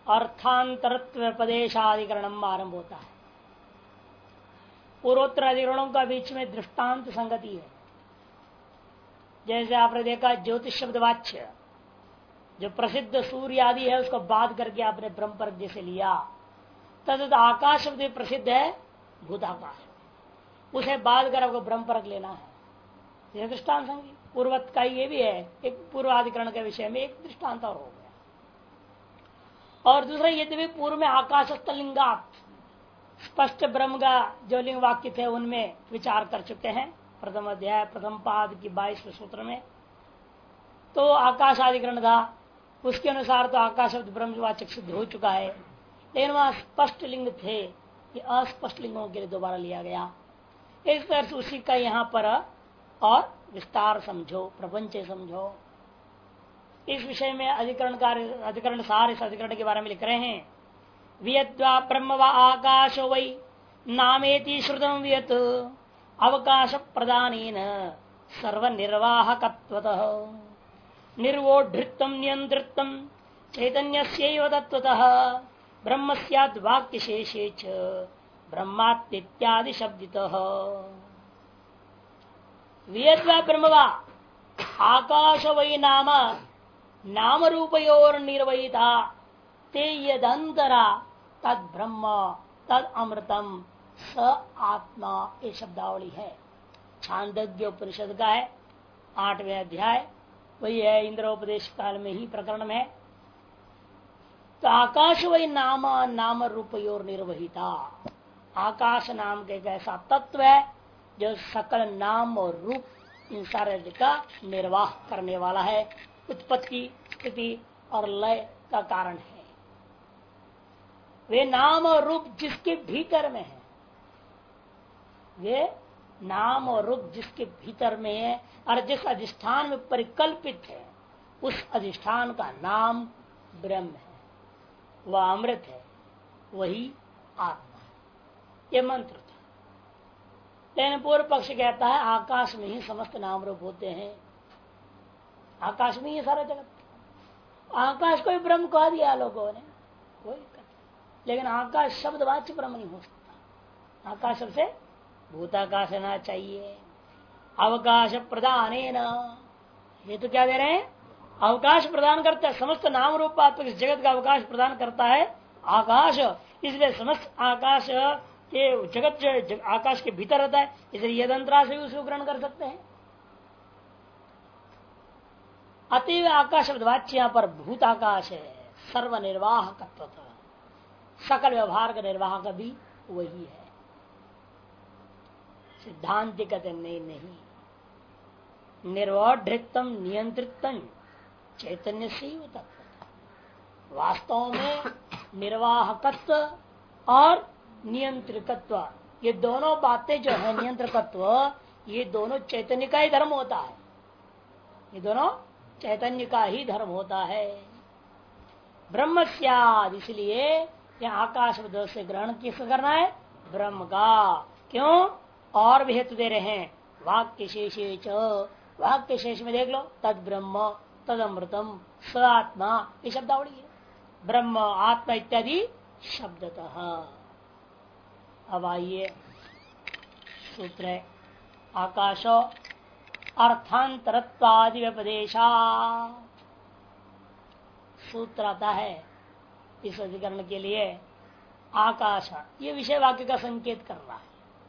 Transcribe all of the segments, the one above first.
अर्थांतरत्व प्रदेशाधिकरण आरंभ होता है। पूर्वोत्तर अधिकरणों का बीच में दृष्टांत संगति है। जैसे आपने देखा ज्योतिष शब्द वाच्य जो प्रसिद्ध सूर्य आदि है उसको बाध करके आपने ब्रह्म पर जैसे लिया, तद आकाश शब्द प्रसिद्ध है भूताकाश, उसे बाध कर आपको ब्रह्म पर लेना है। यह दृष्टांत संगति पूर्वत का ये भी है, एक पूर्वाधिकरण के विषय में एक दृष्टांत और हो गया। और दूसरा यद्यपि पूर्व में आकाशस्थ लिंगात स्पष्ट ब्रह्म का जो लिंग वाक्य थे उनमें विचार कर चुके हैं प्रथम अध्याय प्रथम पाद की 22वें सूत्र में। तो आकाशाधिकरण था, उसके अनुसार तो आकाश शब्द ब्रह्मवाचक सिद्ध हो चुका है, लेकिन वहां स्पष्ट लिंग थे, ये अस्पष्ट लिंगों के लिए दोबारा लिया गया। इस तरह से उसी का यहाँ पर और विस्तार समझो, प्रपंच समझो। इस विषय में अधिकरण सार इस अधिकरण के बारे में लिख रहे हैं। वियद्वा ब्रह्म व आकाशो वै नामेति श्रुतम वियत अवकाश प्रदानेन सर्वनिर्वाहकत्वतः निर्वोढृत्वं नियंत्रित्वं चैतन्यस्यैव तत्त्वतः ब्रह्म स्याद् वाक्यशेषे च ब्रह्मात्मित्यादि शब्दितः। वियद्वा ब्रह्मवा आकाश वै नाम रूपयोर निर्वहिता ते यदंतरा तद ब्रह्म तद अमृतम स आत्मा, ये शब्दावली है। छांदोग्य उपनिषद का है 8वें अध्याय, वही है इंद्रोपदेश काल में ही प्रकरण में। तो आकाश वही नाम रूपयोर निर्वहिता, आकाश नाम के एक ऐसा तत्व है जो सकल नाम और रूप इन सारे का निर्वाह करने वाला है, उत्पत्ति स्थिति और लय का कारण है। वे नाम और रूप जिसके भीतर में है, वे नाम और रूप जिसके भीतर में है और जिस अधिष्ठान में परिकल्पित है, उस अधिष्ठान का नाम ब्रह्म है, वह अमृत है, वही आत्मा है। ये मंत्र था। लेकिन पूर्व पक्ष कहता है आकाश में ही समस्त नाम रूप होते हैं, आकाश में ही सारा जगत। आकाश को भी ब्रह्म कह दिया लोगों ने, कोई दिक्कत, लेकिन आकाश शब्द वाच्य ब्रह्म नहीं हो सकता। आकाश शब्द से भूताकाश होना चाहिए। अवकाश प्रदान, ये तो क्या दे रहे हैं, अवकाश प्रदान करता है, समस्त नाम रूपात्मक इस जगत का अवकाश प्रदान करता है आकाश। इसलिए समस्त आकाश के जगत जो आकाश के भीतर रहता है, इसलिए यदंतरा से भी उसको ग्रहण कर सकते हैं। अतएव आकाश शब्द वाच्य यहाँ पर भूत आकाश है, सर्व निर्वाह तत्व, सकल व्यवहार का निर्वाह का भी वही है। सिद्धांत कहते नहीं, निर्वोढृत्तम नियंत्रितम चैतन्य से तत्व। वास्तव में निर्वाहकत्व और नियंत्रकत्व, ये दोनों बातें जो है, नियंत्रकत्व, ये दोनों चैतन्य का ही धर्म होता है, ये दोनों चैतन्य का ही धर्म होता है। ब्रह्म स्याद, इसलिए यहाँ आकाश शब्द से ग्रहण किस करना है, ब्रह्म का। क्यों? और भी हेतु दे रहे हैं, वाक्य शेषे च, वाक्य शेष में देख लो, तद ब्रह्म तद अमृतम स आत्मा, ये शब्दावली है, ब्रह्म आत्मा इत्यादि शब्दतः। अब आइए सूत्र है, आकाशो अर्थांतरत्वादि व्यपदेशा। सूत्र आता है इस अधिकरण के लिए, आकाश ये विषय वाक्य का संकेत कर रहा है।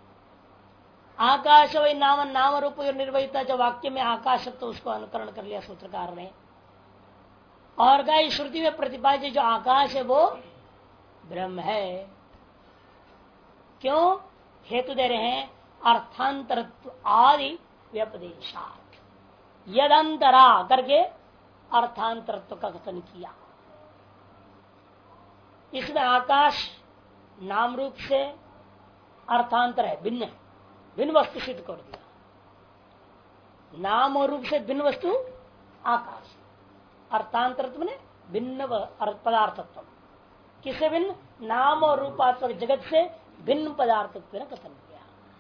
आकाश वही नाम रूप निर्वहिता, जो वाक्य में आकाश तो उसको अनुकरण कर लिया सूत्रकार ने। और गाय श्रुति में प्रतिपादित जो आकाश है वो ब्रह्म है। क्यों? हेतु दे रहे हैं, अर्थांतरत्व आदि व्यपदेशात, यदंतरा करके अर्थांतरत्व का कथन किया। इसमें आकाश नाम रूप से अर्थांतर है, भिन्न है, भिन्न वस्तु सिद्ध कर दिया। नाम और रूप से भिन्न वस्तु आकाश, अर्थांतरत्व ने भिन्न पदार्थत्व, किसे भिन्न, नाम और रूपात्मक जगत से भिन्न पदार्थत्व ने कथन किया।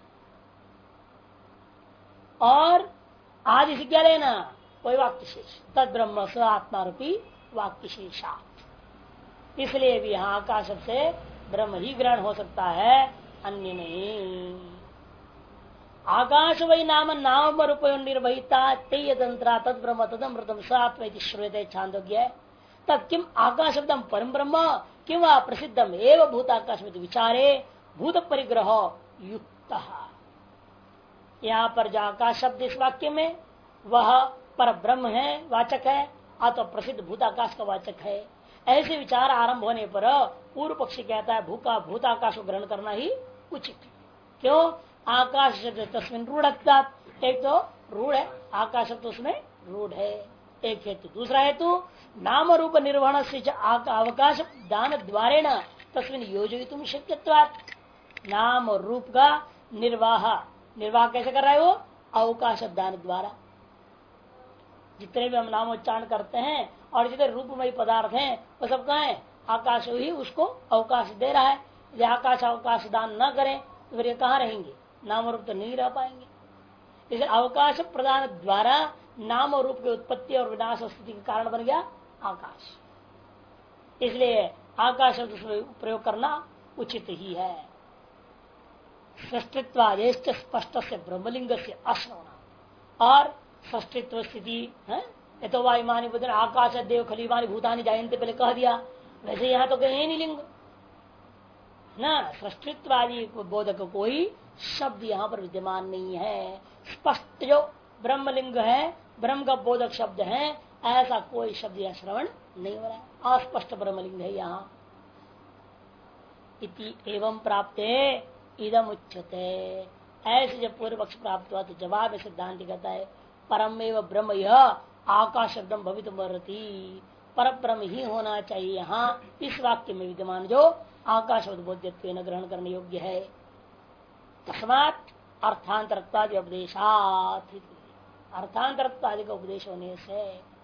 और आज इसे क्या लेना, कोई वाक्य शेष, तद ब्रह्म स आत्मा रूपी वाक्य शेषा। इसलिए भी यहाँ आकाश से ब्रह्म ही ग्रहण हो सकता है, अन्य नहीं। आकाश वही नाम नाम रूप निर्वहिता तेयतंत्रा तद ब्रह्म तदमृतम सात्वैति श्रूयते छांदोग्य। तब किम आकाश शब्दम परम ब्रह्म किम प्रसिद्धम एवं भूताकाश में विचारे भूत परिग्रह युक्त। यहाँ पर जो आकाश शब्द इस वाक्य में वह पर ब्रह्म है, वाचक है, अथवा प्रसिद्ध भूताकाश का वाचक है। ऐसे विचार आरंभ होने पर पूर्व पक्षी कहता है भूताकाश को ग्रहण करना ही उचित है। क्यों? आकाश शब्द तस्मिन रूढ़, एक तो रूढ़ है, आकाश शब्द उसमें रूढ़ है, एक हेतु। दूसरा हेतु नाम रूप निर्वहण से अवकाश दान द्वारे न तस्मिन योजयितुम शक्यत्वात्। नाम और रूप का निर्वाह कैसे कर रहा है वो? अवकाश दान द्वारा। जितने भी हम नामोच्चारण करते हैं और जितने रूपमय पदार्थ हैं वो सब कहाँ है? आकाश ही उसको अवकाश दे रहा है। यदि आकाश अवकाश दान न करें तो फिर ये कहाँ रहेंगे? नाम रूप तो नहीं रह पाएंगे। इसे अवकाश प्रदान द्वारा नाम और रूप की उत्पत्ति और विनाश स्थिति के कारण बन गया आकाश। इसलिए आकाश शब्द प्रयोग करना उचित ही है। सृष्टित्वादेश स्पष्ट से ब्रह्मलिंग से अश्रवण और सृष्टित्व स्थिति है तो वायुमानी बुद्धि आकाश देव खलीमानी भूतानी जायंते पहले कह दिया, वैसे यहाँ तो कहीं नहीं लिंग ना। सृष्टित्वादि बोधक कोई शब्द यहाँ पर विद्यमान नहीं है। स्पष्ट जो ब्रह्मलिंग है, ब्रह्म का बोधक शब्द है, ऐसा कोई शब्द या श्रवण नहीं हो रहा है। अस्पष्ट ब्रह्मलिंग है यहाँ। इति एवं प्राप्त इदम उच्यते। ऐसे जब पूर्व पक्ष प्राप्त हुआ तो जवाब सिद्धांत कहता है परम एवं ब्रह्म यह आकाश शब्दम भवितुमर्हति। पर ब्रह्म ही होना चाहिए यहाँ इस वाक्य में विद्यमान जो आकाश बोध्यत्व न ग्रहण करने योग्य है। तस्मात् अर्थांतरत्वादि उपदेशात्, अर्थांतरत्वादि का उपदेश होने से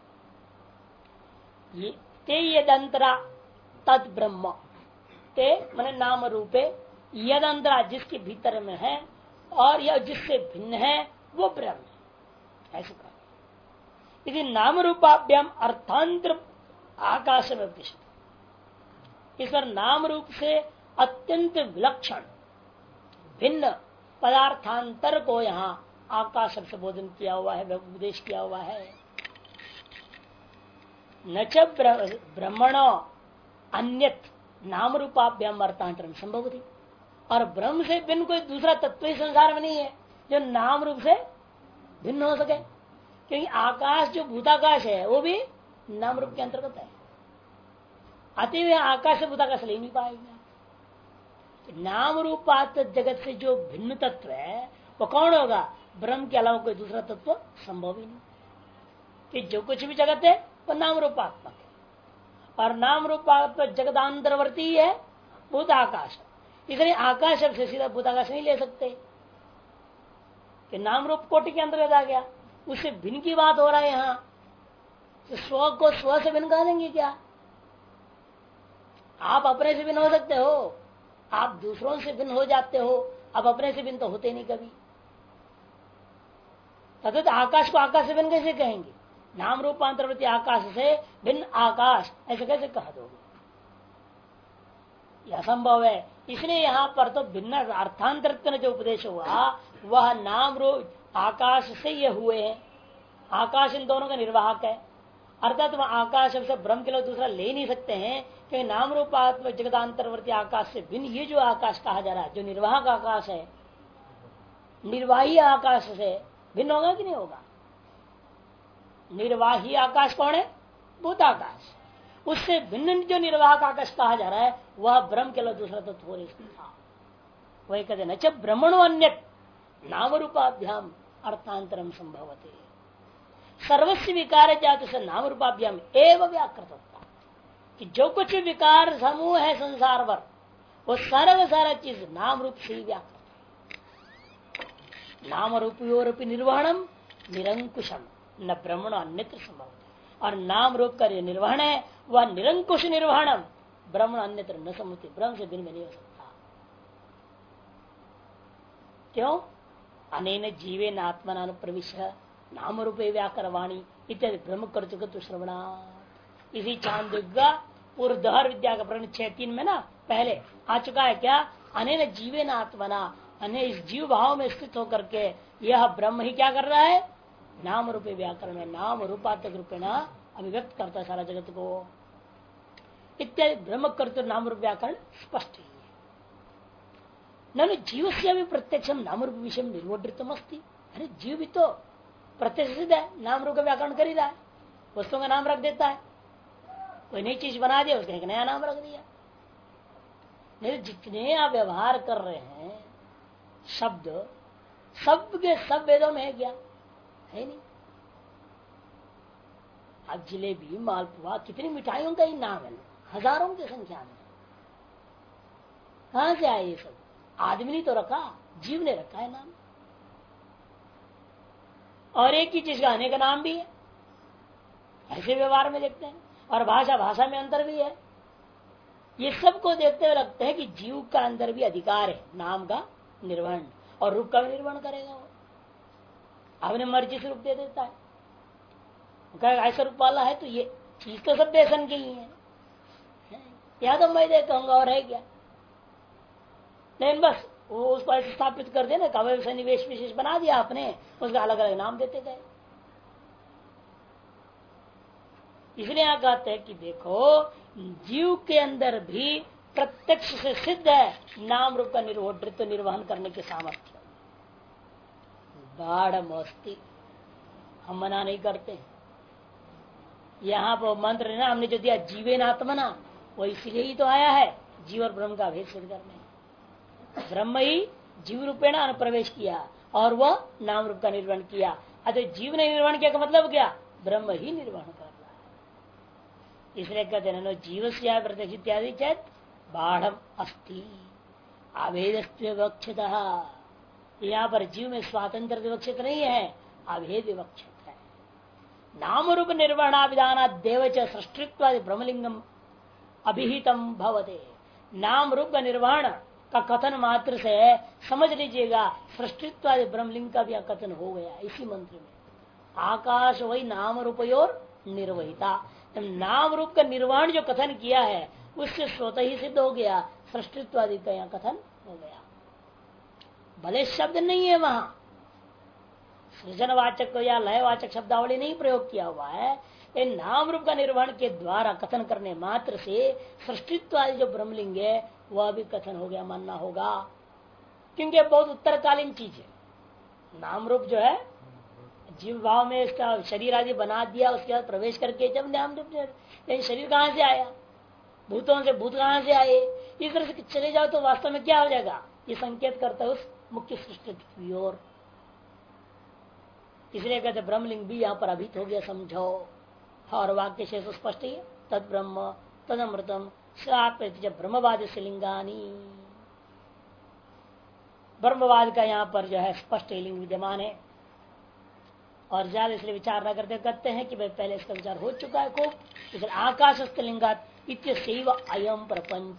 ते यदंतरा तद ब्रह्म, ते मन नाम रूपे, यदंतरा जिसके भीतर में है और यह जिससे भिन्न है वो ब्रह्म है, ऐसे कहा। यदि नाम रूपाभ्याम अर्थांतर आकाश में उपदेश, इस पर नाम रूप से अत्यंत विलक्षण भिन्न पदार्थांतर को यहाँ आकाश से बोधन किया हुआ है, उपदेश किया हुआ है। न च ब्रह्मणो अन्यत नाम रूपाभ्याम अर्थांतरम संभव थी। और ब्रह्म से भिन्न कोई दूसरा तत्व ही संसार में नहीं है जो नाम रूप से भिन्न हो सके, क्योंकि आकाश जो भूताकाश है वो भी नाम रूप के अंतर्गत है। अतः आकाश से भूताकाश ले नहीं पाएगा। नाम रूपात जगत से जो भिन्न तत्व है वो कौन होगा? ब्रह्म के अलावा कोई दूसरा तत्व संभव ही नहीं। कि जो कुछ भी जगत है वो नाम रूपात्मक है और नाम रूपात्मक जगदांतरवर्ती है भूताकाश। इसलिए आकाश से सीधा भूताकाश नहीं ले सकते कि नाम रूप कोटि के अंतर्गत आ गया। उससे भिन्न की बात हो रहा है यहाँ। तो स्व को स्व से भिन्न कह देंगे क्या? आप अपने से भिन्न हो सकते हो, आप दूसरों से भिन्न हो जाते हो, अब अपने से भिन्न तो होते नहीं कभी। तथा आकाश को आकाश से भिन्न कैसे कहेंगे? नाम रूपांतरवर्ती आकाश से भिन्न आकाश ऐसे कैसे कह दोगे? यह असंभव है। इसलिए यहाँ पर तो भिन्न अर्थांतर जो उपदेश हुआ वह नाम रूप आकाश से ये हुए हैं। आकाश इन दोनों का निर्वाहक है, अर्थात वह आकाश से ब्रह्म के लिए दूसरा ले नहीं सकते हैं, क्योंकि नाम रूपात्मक जगदांतरवर्ती आकाश से भिन्न ये जो आकाश कहा जा रहा है, जो निर्वाहक आकाश है, निर्वाही आकाश से भिन्न होगा कि नहीं होगा? निर्वाही आकाश कौन है? भूताकाश। उससे भिन्न जो निर्वाहक आकाश कहा जा रहा है वह ब्रह्म के लिए दूसरा तत्व हो नहीं सकता। वही कहते न च ब्रह्मणो अन्यत नाम रूपाभ्याम अर्थांतरम संभवते। सर्वस्व विकार जात से नाम रूपाभ्याम एवं व्याकृत होता कि जो कुछ विकार समूह है संसार पर वो सारा चीज नाम रूप से ही व्याकृत है। नाम रूपयोरपि निर्वहणम निरंकुशम न ब्रह्मण अन्यत्र संभव। और नाम रूप का निर्वहन है वह निरंकुश निर्वहणम ब्रह्मण अन्यत्र न सम्मति, ब्रह्म से भिन्न नहीं हो सकता। क्यों? अनेन जीवेन आत्मना प्रविश्य नाम रूपे व्याकरवाणी इत्यादि ब्रह्म कर्तृत्व श्रवणा। इसी चांदोग्य पूर्व दहर विद्या का प्रकरण 6.3 में ना पहले आ चुका है क्या, अनेन जीवेन आत्मना, अन्य इस जीव भाव में स्थित होकर के यह ब्रह्म ही क्या कर रहा है, नाम रूपे व्याकरण में नाम रूपात्मक रूपेण अभिव्यक्त करता है सारा जगत को इत्यादि। ब्रह्म कर्तृ नाम रूप व्याकरण स्पष्ट ही है। न जीव से भी प्रत्यक्ष नाम रूप विषय निर्वोधितम अस्ति, अरे जीव भी तो प्रत्यक्ष सिद्ध है, नाम रूप का व्याकरण कर ही रहा है, वस्तुओं का नाम रख देता है, कोई नई चीज बना दिया उसका एक नया नाम रख दिया। नहीं, जितने आप व्यवहार कर रहे हैं शब्द सब के सब वेदों में है क्या, है नहीं। अब जिलेबी मालपुआ कितनी मिठाइयों का ही नाम है, हजारों की संख्या में, कहां से आए ये सब, आदमी ने तो रखा, जीव ने रखा है नाम। और एक ही चीज का अनेक नाम भी है, ऐसे व्यवहार में देखते हैं। और भाषा भाषा में अंतर भी है। ये सब को देखते हुए लगता है कि जीव का अंदर भी अधिकार है नाम का निर्वहन, और रूप का भी निर्वहन करेगा वो, अपने मर्जी से रूप दे देता है। ऐसा रूप वाला है तो ये चीज तो सब बेसन की ही है, या तो मैं देता हूँ और है क्या, लेकिन बस वो उसको ऐसे स्थापित कर देना, कवय सन्निवेश विशेष बना दिया आपने, उसका अलग अलग नाम देते गए। इसलिए यहां कहते हैं कि देखो जीव के अंदर भी प्रत्यक्ष से सिद्ध है नाम रूप का निर्वोधित्व निर्वहन करने के सामर्थ्य। गाढ़ मस्ती हम मना नहीं करते। यहाँ पर मंत्र है ना हमने जो दिया जीवेन आत्मना, वो इसलिए ही तो आया है जीव और ब्रह्म का भेद सिद्ध करने। ब्रह्म ही जीव रूपेण अनुप्रवेश किया और वह नाम रूप का निर्वहन किया। अतः जीव ने निर्वहन किया का मतलब क्या, ब्रह्म ही निर्वहन कर रहा है। इसलिए कहते हैं जीव से प्रत्यक्ष इत्यादि चेत बाढ़ अस्ति अभेद विवक्षित। यहाँ पर जीव में स्वातंत्र विवक्षित नहीं है, अभेद विवक्षित है। नाम रूप निर्वहणाभिधान देव च सृष्टित्वादि ब्रह्मलिंगम अभिहितम भवते। नाम रूप का निर्वहन का कथन मात्र से समझ लीजिएगा सृष्टित्वादि ब्रह्मलिंग का भी कथन हो गया इसी मंत्र में। आकाश वही नाम रूपयोर निर्वहिता, नाम रूप का निर्वहन जो कथन किया है उससे स्वतः ही सिद्ध हो गया सृष्टित्वादि का यहाँ कथन हो गया। भले शब्द नहीं है वहां, सृजनवाचक को या लयवाचक शब्दावली नहीं प्रयोग किया हुआ है, इन नाम रूप का निर्वहन के द्वारा कथन करने मात्र से सृष्टित्वादि जो ब्रह्मलिंग है वह भी कथन हो गया, मानना होगा। क्योंकि बहुत उत्तरकालीन चीज है। नाम रूप जो है जीव भाव में इसका शरीर आदि बना दिया, उसके बाद प्रवेश करके जब नाम रूप, लेकिन शरीर कहाँ से आया, भूतों से, भूत कहाँ से आए, इस तरह से चले जाओ तो वास्तव में क्या हो जाएगा, ये संकेत करता है उस मुख्य सृष्टि की ओर। इसलिए कहते ब्रह्मलिंग भी यहाँ पर अभित हो गया, समझो। और वाक्य शेष स्पष्ट ही तद ब्रह्म तदमृतम ब्रह्मवाद से लिंगानी। ब्रह्मवाद का यहाँ पर जो है स्पष्ट लिंग विद्यमान है और ज्यादा इसलिए विचार न करते कहते हैं कि भाई पहले इसका विचार हो चुका है खूब। इसलिए आकाशस्थ लिंगात इत्यसेव अयम प्रपंच।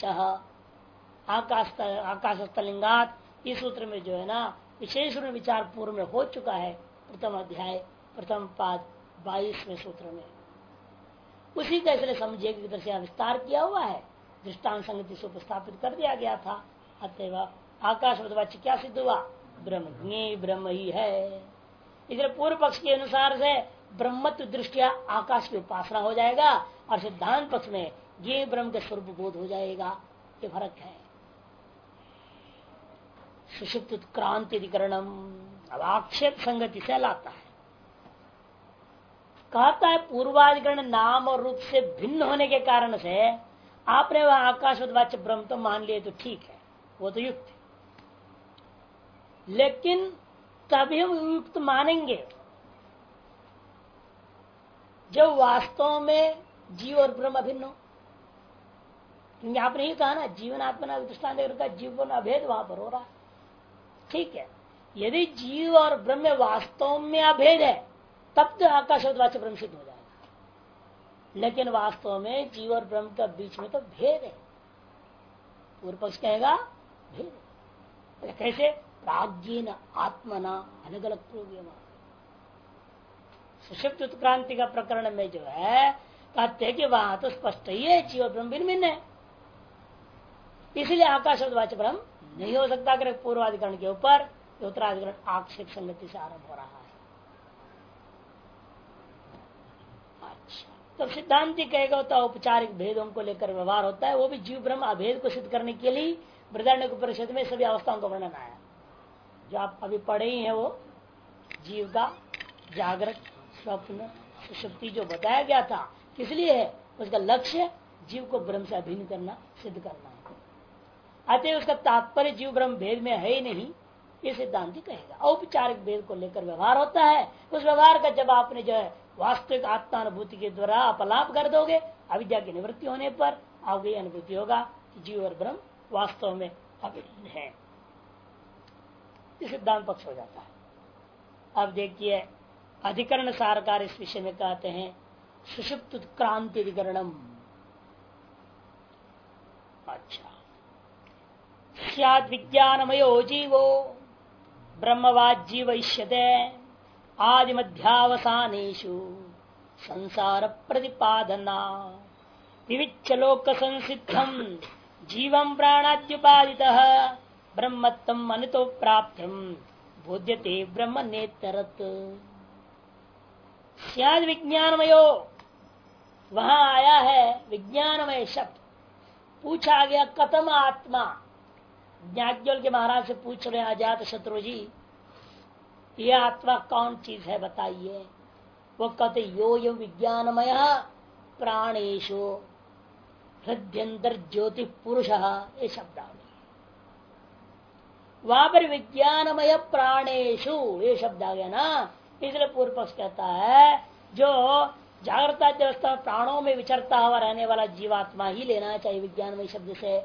आकाशस्थ लिंगात इस सूत्र में जो है ना विशेष रूप विचार पूर्व में हो चुका है, प्रथम अध्याय प्रथम पाद 22वें सूत्र में। उसी का इसलिए समझिए कि तरह से विस्तार किया हुआ है, दृष्टांत संगति से उपस्थापित कर दिया गया था। अतएव आकाश वाच्य क्या सिद्ध हुआ, ब्रह्म ही है। इसलिए पूर्व पक्ष के अनुसार से ब्रह्मत्व दृष्टिया आकाश की उपासना हो जाएगा और सिद्धांत पक्ष में ये ब्रह्म के स्वरूप बोध हो जाएगा। ये फर्क है। सुषुप्त उत्क्रांति अधिकरणम अब आक्षेप संगति से लाता है, कहता है पूर्वाधिकरण नाम और रूप से भिन्न होने के कारण से आपने वह आकाशवाच्य ब्रह्म तो मान लिए तो ठीक है, वो तो युक्त है। लेकिन तभी हम युक्त मानेंगे जब वास्तव में जीव और ब्रह्म अभिन्न हो। क्योंकि आपने ही कहा ना जीवन आत्मा दृष्टांत जीवन अभेद वहां पर हो रहा है, ठीक है। यदि जीव और ब्रह्म वास्तव में अभेद है तब तो आकाशवाच्य ब्रह्म सिद्ध हो जाएगा। लेकिन वास्तव में जीव और ब्रह्म के बीच में तो भेद है। पूर्व पक्ष कहेगा भेद है। कैसे, प्राज्ञेन आत्मना अलग अलग प्रोग्राम। सुषुप्त उत्क्रांति का प्रकरण में जो है कहते हैं कि वहां तो स्पष्ट ही है जीव और ब्रह्म भिन्न भिन्न है, इसलिए आकाश शब्दवाच्य ब्रह्म नहीं हो सकता। अगर पूर्वाधिकरण के ऊपर उत्तराधिकरण आक्षेप संगति से आरंभ हो रहा है। अच्छा, तो सिद्धांति कहेगा तो औपचारिक भेदों को लेकर व्यवहार होता है, वो भी जीव ब्रह्म अभेद को सिद्ध करने के लिए बृहदारण्यक उपनिषद में सभी अवस्थाओं का वर्णन आया। जो आप अभी पढ़े ही है वो जीव का जागृत स्वप्न सुषुप्ति जो बताया गया था, किस लिए है? उसका लक्ष्य जीव को ब्रह्म से अभिन्न करना, सिद्ध करना है। अतः उसका तात्पर्य जीव ब्रह्म भेद में है ही नहीं, ये सिद्धांति कहेगा। औपचारिक भेद को लेकर व्यवहार होता है, उस व्यवहार का जब आपने जो है वास्तविक आत्मानुभूति के द्वारा अपलाप कर दोगे, अविद्या की निवृत्ति होने पर आपको यह अनुभूति होगा कि जीव और ब्रह्म वास्तव में अभिन्न है। सिद्धांत पक्ष हो जाता है। अब देखिए अधिकरण सारकार इस विषय में कहते हैं सुषुप्त उत्क्रांति अधिकरणम। अच्छा, स्यात् विज्ञानमयो जीवो ब्रह्मवाद जीवयिष्यते आदि मध्यावसानेषु संसार प्रतिपादना विविच्य लोक संसिद्धम जीवं प्राणाद्युपादितः ब्रह्मत्वं अनितो प्राप्त्यं बोध्यते ब्रह्म नेतरत्। स्याद विज्ञानमयो, वहां आया है विज्ञानमय शब्द। पूछा गया कथम आत्मा, ज्ञाज्ञवल के महाराज से पूछ रहे अजात शत्रु जी, ये आत्मा कौन चीज है बताइए। वो कहते यो यो विज्ञानमय प्राणेशु हृदयंतर ज्योति पुरुष, ये शब्द वहां पर विज्ञानमय प्राणेशु ये शब्द आ गया ना, इसलिए पूर्व पक्ष कहता है जो जागृत अवस्था में प्राणों में विचरता हुआ रहने वाला जीवात्मा ही लेना चाहिए विज्ञानमय शब्द से।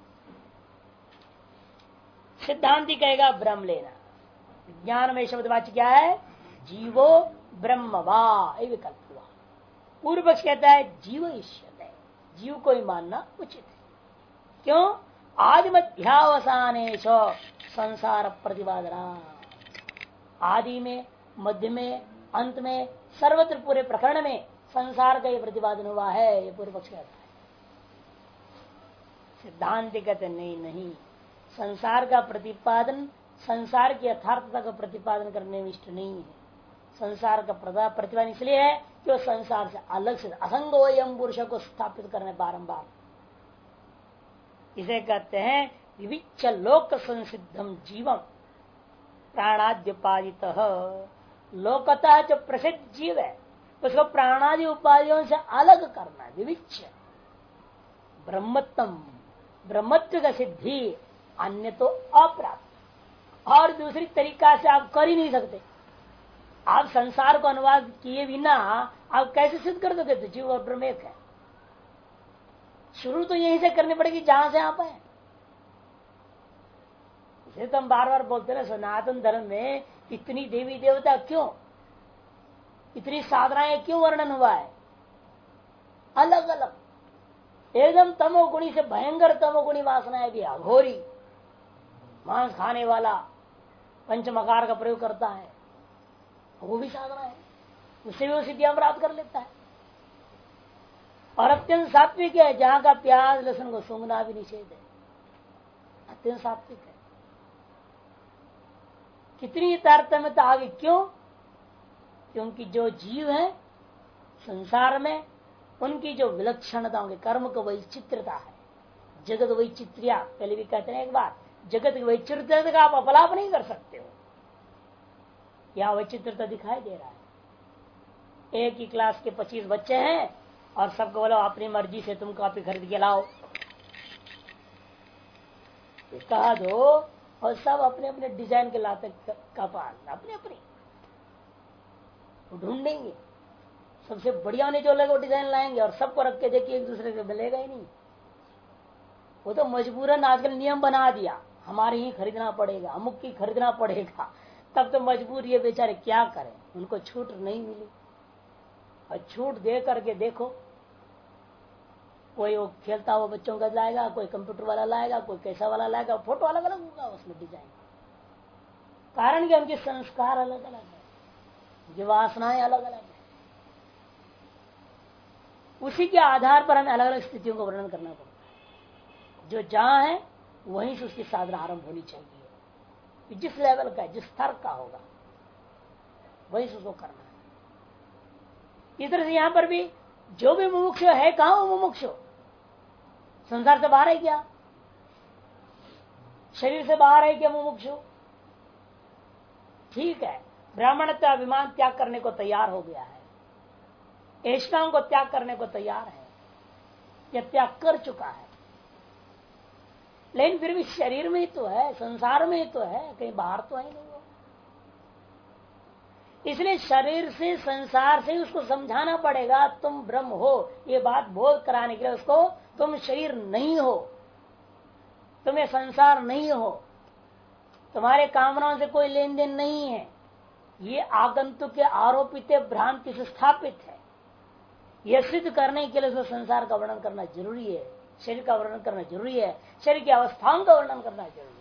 सिद्धांति कहेगा ब्रह्म लेना। विज्ञानमय शब्द वाच्य क्या है? जीवो ब्रह्म वा, ये विकल्प हुआ। पूर्व पक्ष कहता है जीव ईश्वर है, जीव को ही मानना उचित है। क्यों? आदि मध्यावसानेश संसार प्रतिपादना, आदि में मध्य में अंत में सर्वत्र पूरे प्रकरण में संसार का ये प्रतिपादन हुआ है, ये पूर्व पक्ष कहता है। सिद्धांत कहते नहीं, संसार का प्रतिपादन संसार की यथार्थता का प्रतिपादन करने में इष्ट नहीं है। संसार का प्रतिपादन इसलिए है कि वो संसार से अलग से असंगोयम पुरुष को स्थापित करने बारंबार। इसे कहते हैं विविच्च लोक संसिद्धम जीवम प्राणाद्युपादित। लोकतः जो प्रसिद्ध जीव है उसको प्राणादि उपाधियों से अलग करना है। विविच्च ब्रह्मत्तम, ब्रह्मत्व का सिद्धि अन्य तो अप्राप्त, और दूसरी तरीका से आप कर ही नहीं सकते। आप संसार को अनुवाद किए बिना आप कैसे सिद्ध कर दोगे तो जीव और ब्रह्म एक है? शुरू तो यहीं से करनी पड़ेगी जहां से आप है। इसे तो हम बार बार बोलते हैं सनातन धर्म में इतनी देवी देवता क्यों, इतनी साधनाएं क्यों वर्णन हुआ है? अलग अलग एकदम तमोगुणी से भयंकर तमोगुणी वासनाएं भी, अघोरी मांस खाने वाला पंचमकार का प्रयोग करता है, वो भी साधना है, उससे भी वो सिद्धियां प्राप्त कर लेता है। और अत्यंत सात्विक है, जहां का प्याज लहसुन को सूंघना भी निषेध है, अत्यंत सात्विक है। कितनी तारतम्यता आगे, क्यों? क्योंकि जो जीव है संसार में उनकी जो विलक्षणता, कर्म को वैचित्रता है, जगत वैचित्र्या, पहले भी कहते हैं एक बार, जगत की वैचित्रता का आप अपलाप नहीं कर सकते हो। यह वैचित्रता दिखाई दे रहा है। एक ही क्लास के 25 बच्चे हैं और सबको बोलो अपनी मर्जी से तुम कॉपी खरीद के लाओ, कहा दो, और सब अपने अपने डिजाइन के लाते कपाल अपने अपने ढूंढेंगे, सबसे बढ़िया ने जो लगे वो डिजाइन लाएंगे और सबको रख के देखिए एक दूसरे से मिलेगा ही नहीं। वो तो मजबूरन आजकल नियम बना दिया, हमारे ही खरीदना पड़ेगा, अमुक की खरीदना पड़ेगा, तब तो मजबूर ये बेचारे क्या करें, उनको छूट नहीं मिली। और छूट दे करके देखो, कोई वो खेलता हुआ बच्चों का लाएगा, कोई कंप्यूटर वाला लाएगा, कोई कैसा वाला लाएगा, फोटो अलग अलग होगा उसमें डिजाइन। कारण कि उनके संस्कार अलग अलग है, उनकी वासनाएं अलग अलग है। उसी के आधार पर हमें अलग अलग स्थितियों का वर्णन करना पड़ता है। जो जहां है वहीं से उसकी साधना आरंभ होनी चाहिए। जिस लेवल का, जिस स्तर का होगा वही से उसको करना है। इस तरह से यहां पर भी जो भी मुमुक्ष है, कहां वो मुमुक्ष? संसार से बाहर है क्या? शरीर से बाहर है क्या मुमुक्ष? ठीक है, ब्राह्मणत्व अभिमान त्याग करने को तैयार हो गया है, ऐष्णाओं को त्याग करने को तैयार है, यह त्याग कर चुका है, लेकिन फिर भी शरीर में ही तो है, संसार में ही तो है, कहीं बाहर तो है नहीं वो। इसलिए शरीर से, संसार से उसको समझाना पड़ेगा तुम ब्रह्म हो। ये बात बोध कराने के लिए उसको, तुम शरीर नहीं हो, तुम्हें संसार नहीं हो, तुम्हारे कामनाओं से कोई लेन देन नहीं है, ये आगंतुक के आरोपित भ्रांति से स्थापित है। यह सिद्ध करने के लिए संसार का वर्णन करना जरूरी है, शरीर का वर्णन करना जरूरी है, शरीर की अवस्थाओं का वर्णन करना जरूरी है।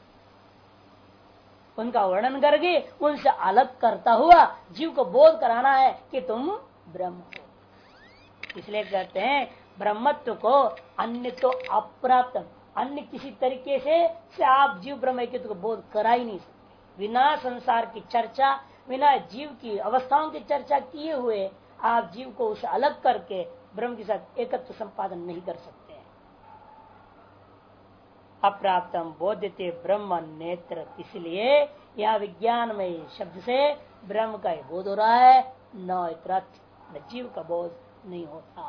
उनका वर्णन करके उनसे अलग करता हुआ जीव को बोध कराना है कि तुम ब्रह्म हो। इसलिए कहते हैं ब्रह्मत्व को अन्य तो अप्राप्त, अन्य किसी तरीके से आप जीव ब्रह्म को बोध करा ही नहीं सकते। बिना संसार की चर्चा, बिना जीव की अवस्थाओं की चर्चा किए हुए आप जीव को उसे अलग करके ब्रह्म के साथ एकत्व संपादन नहीं कर सकते। अप्राप्तम बोध्यते ब्रह्म नेत्र, इसलिए यह विज्ञान में शब्द से ब्रह्म का बोध हो रहा है, न जीव का बोध नहीं होता।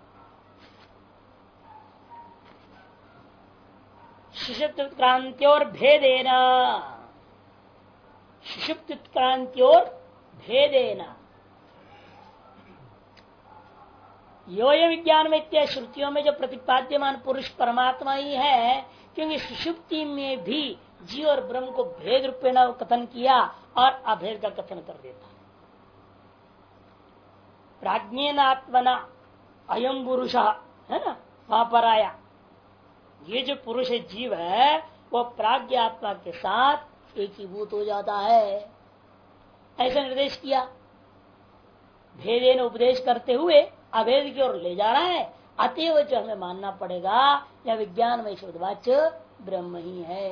सुषुप्त्युत्क्रांत्योर भेदेना, सुषुप्त्युत्क्रांत्योर भेदेना योय विज्ञान में इत्या श्रुतियों में जो प्रतिपाद्यमान पुरुष परमात्मा ही है, क्योंकि सुषुप्ति में भी जीव और ब्रह्म को भेद रूपेण कथन किया और अभेद का कथन कर देता है। प्राज्ञेनात्मना अयम पुरुष है ना, वहां पर आया ये जो पुरुष जीव है वो प्राज्ञ आत्मा के साथ एकीभूत हो जाता है, ऐसा निर्देश किया। भेदेन उपदेश करते हुए अभेद की ओर ले जा रहा है। अतएव जो हमें मानना पड़ेगा यह विज्ञान में शुद्धवाच्य ब्रह्म ही है।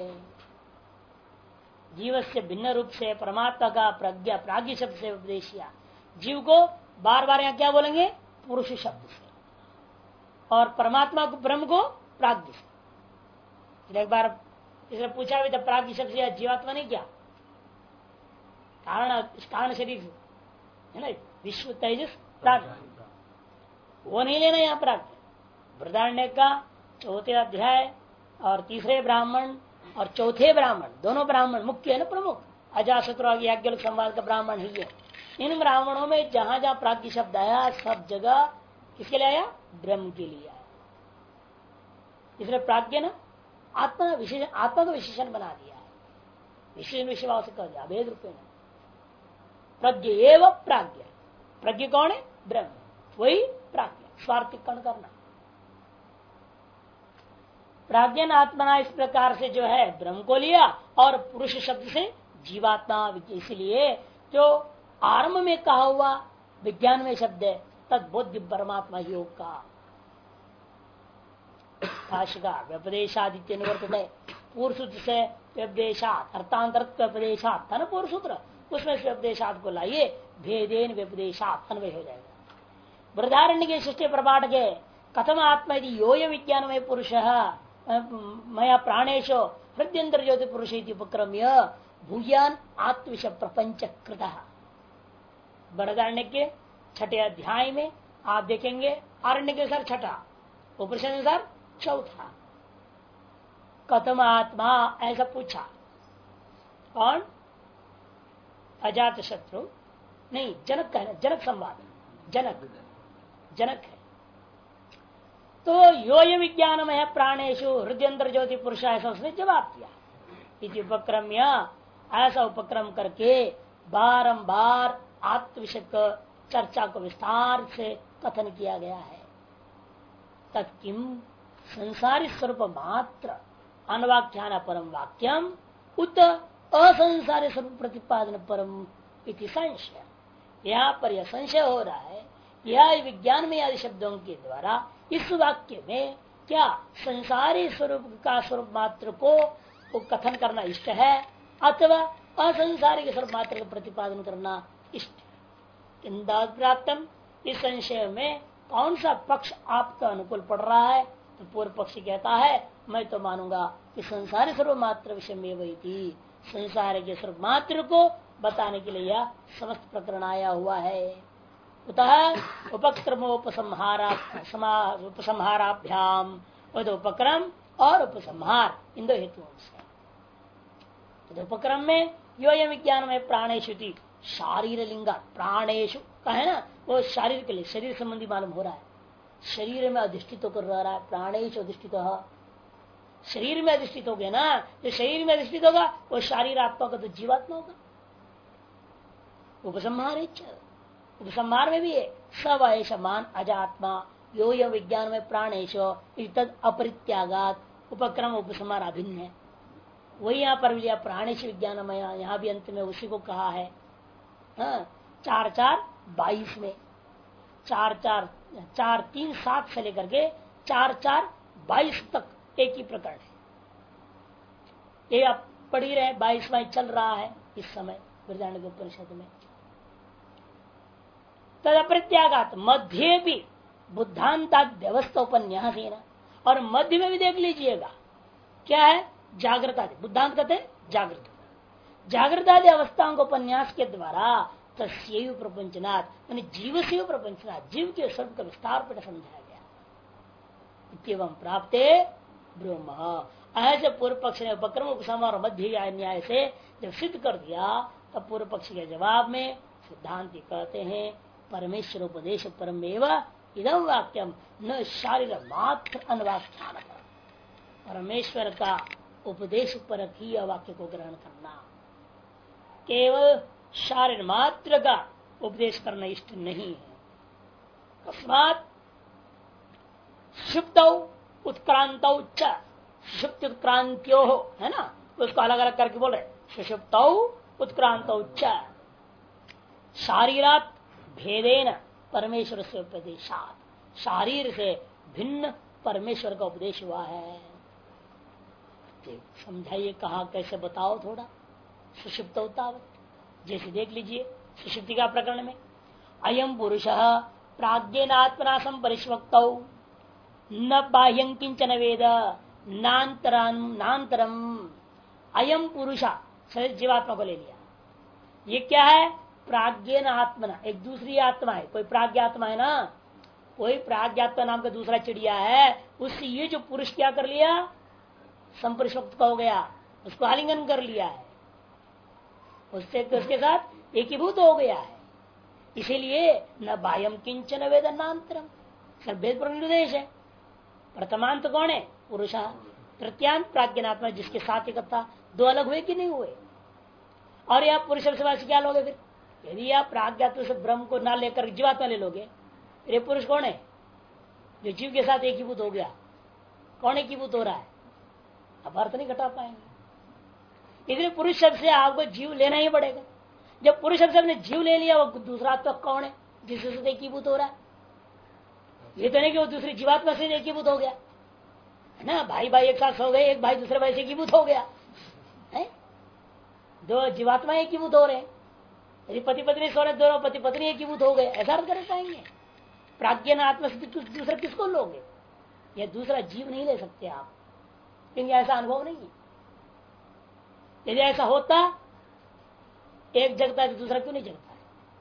जीव से भिन्न रूप से परमात्मा का प्रज्ञा प्राज्ञ शब्द से उपदेश किया। जीव को बार बार यहाँ क्या बोलेंगे? पुरुष शब्द से, और परमात्मा को, ब्रह्म को प्राज्ञ से। एक बार इसने पूछा भी था, प्राज्ञ शब्द से जीवात्मा नहीं क्या? कारण शरीर है ना, विश्व तेजस प्राज्ञ, वो नहीं लेना यहाँ प्राज्ञ। बृहदारण्य का 4थे अध्याय और 3रे ब्राह्मण और 4थे ब्राह्मण, दोनों ब्राह्मण मुख्य है ना, प्रमुख अजाशत्रु याज्ञवल्क्य संवाद का ब्राह्मण ही है। इन ब्राह्मणों में जहां जहां प्राज्ञ शब्द आया सब जगह किसके लिए आया? ब्रह्म के लिए आया। इसलिए प्राज्ञ ना आत्मा विशेषण, आत्मा का विशेषण बना दिया है, विशेषण विषय से कह दिया अभेद रूपे में। प्रज्ञ एवं प्राज्ञ, प्रज्ञ कौन है? ब्रह्म, वही प्राज्ञ, स्वार्थिकरण करना। प्राज्ञन आत्मना इस प्रकार से जो है ब्रह्म को लिया और पुरुष शब्द से जीवात्मा, इसलिए जो आरंभ में कहा हुआ विज्ञान में शब्द है तद्बोध्य परमात्मा योग का भाषिका व्यपदेशादित्य निवर्तित है। पूर्व सूत्र से व्यपदेशात अर्थांतरत्व व्यपदेशात था ना पूर्व सूत्र, उसमें से व्यपदेशात को लाइए, भेदेन व्यपदेशात अन्वय हो जाएगा। बृहदारण्य के सृष्टि प्रपाठ के कथम आत्मा यदि योय विज्ञान में पुरुष मया प्राणेशो हृदयंतर ज्योति पुरुष उपक्रम्य भूयान आत्मविष प्रपंच कृत। बृहदारण्य के 6ठे अध्याय में आप देखेंगे, आरण्य के अनुसार 6ठा, उपनिषद अनुसार 4था। कथम आत्मा ऐसा पूछा, कौन? अजात शत्रु नहीं, जनक कहना, जनक संवाद, जनक है। तो योय विज्ञान में है प्राणेशु हृदयंतर ज्योति पुरुष, ऐसा उसने जवाब दिया। इति उपक्रम्य, ऐसा उपक्रम करके बारंबार आत्मविषय चर्चा को विस्तार से कथन किया गया है। तत्किम संसारी स्वरूप मात्र अनवाख्यान परम वाक्यम उत असंसारी स्वरूप प्रतिपादन परम इति संशय। यहाँ पर यह संशय हो रहा है यह विज्ञान में आदि शब्दों के द्वारा इस वाक्य में क्या संसारी स्वरूप का स्वरूप मात्र को कथन करना इष्ट है अथवा असंसारिक स्वरूप मात्र का प्रतिपादन करना इष्ट है। प्राप्तम इस संशय में कौन सा पक्ष आपका अनुकूल पड़ रहा है? तो पूर्व पक्षी कहता है मैं तो मानूंगा कि संसारी स्वरूप मात्र विषय में वही थी, संसार के स्वरूप मात्र को बताने के लिए यह समस्त प्रकरण आया हुआ है। अतः उपसंहाराभ्याम उपक्रम और उपसंहार इन दो हेतुओं से उपक्रम में यो यम विज्ञान में प्राणेशु शारीर लिंगा प्राणेशु का है ना, वो शारीर के लिए शरीर संबंधी मालूम हो रहा है, शरीर में अधिष्ठित होकर रह रहा है। प्राणेश अधिष्ठित शरीर में अधिष्ठित हो गया ना, जो शरीर में अधिष्ठित होगा वो शारीर आत्मा का तो जीवात्मा होगा। उपसंहार में भी है सवयमान अजात्मा यो यम विज्ञान में प्राणेश तद अपरित्यागात उपक्रम उपसंहार अभिन्न है। वही यहाँ पर लिया प्राणेश विज्ञान में, यहाँ भी अंत में उसी को कहा है। हाँ, 4-4-22 में 4-4-4-3-7 से लेकर के 4-4-22 तक एक ही प्रकरण है। ये आप पढ़ ही रहे, 22वां चल रहा है इस समय बृहदारण्यक उपनिषद में। तद अप्रत्यागात मध्य भी बुद्धांता व्यवस्था उपन्यास है ना, और मध्य में भी देख लीजिएगा क्या है, जागृत आदि बुद्धांत कहते जागृत जागृत आदि अवस्थाओं को उपन्यास के द्वारा तस्यैव प्रपंचनाथ यानी जीव से प्रपंचनाथ जीव के स्वरूप का विस्तार पर समझाया गया। इत्येवं प्राप्ते ब्रह्म, ऐसे पूर्व पक्ष ने उपक्रम उपसंहार मध्य न्याय से जब सिद्ध कर दिया तब पूर्व पक्ष के जवाब में सिद्धांति कहते हैं परमेश्वर उपदेश परमेव इदम वाक्यम न शारीर मात्र अनुवाख्यान, परमेश्वर का उपदेश पर ही वाक्य को ग्रहण करना, केवल शारीर मात्र का उपदेश करना इष्ट नहीं है। तस्मात् सुषुप्तौ उत्क्रांतौ च, सुषुप्त उत्क्रांत्यो है ना, तो उसको अलग अलग करके बोल रहे सुषुप्तौ उत्क्रांतौ च शारीरात भेदेन परमेश्वर से उपदेशात, शारीर से भिन्न परमेश्वर का उपदेश हुआ है। समझाइए कहा कैसे, बताओ थोड़ा। सुषुप्त होता जैसे देख लीजिए सुषुप्ति का प्रकरण में अयम पुरुष प्राज्ञेनात्मना संपरिष्वक्त न बाह्यं किंचन वेद नान्तरम। अयम पुरुष जीवात्मा को ले लिया, ये क्या है, प्राज्ञेन आत्मना, एक दूसरी आत्मा है, कोई प्राज्ञ आत्मा है ना, कोई प्राज्ञात्मा नाम का दूसरा चिड़िया है, उससे ये जो पुरुष क्या कर लिया, संपरिष्वक्त का हो गया, उसको आलिंगन कर लिया है, उससे उसके साथ एकीभूत हो गया है। इसीलिए न बाह्यम किंचन वेदनांतरम, सब भेद पर निर्देश है। प्रथमांत कौन है, पुरुष, तृतीयांत प्राज्ञात्मा जिसके साथ इकट्ठा, दो अलग हुए कि नहीं हुए। और यह पुरुष से क्या लोगे फिर, यदि आप प्राज्ञात्मा से ब्रह्म को ना लेकर जीवात्मा ले लोगे, फिर ये पुरुष कौन है, जो जीव के साथ एकीभूत हो गया। कौन एकीभूत हो रहा है, अब अर्थ नहीं घटा पाएंगे। इसलिए पुरुष शब्द से आपको जीव लेना ही पड़ेगा। जब पुरुष शब्द से आपने जीव ले लिया, वो दूसरा आत्मा कौन है जिससे एकीभूत हो रहा है, ये तो नहीं कि वो दूसरी जीवात्मा से एकीभूत हो गया है ना। भाई भाई एक साथ सो गए, एक भाई दूसरे भाई से एकीभूत हो गया है, दो जीवात्मा एकीभूत हो रहे हैं। यदि पति पत्नी सो रहे, दोनों पति पत्नी एकीभूत हो गए, ऐसा अर्थ कर पाएंगे। प्राज्ञान आत्मा से दूसरा किसको लोगे, यह दूसरा जीव नहीं ले सकते आप, क्योंकि ऐसा अनुभव नहीं है। यदि ऐसा होता, एक जगता है दूसरा क्यों नहीं जगता है,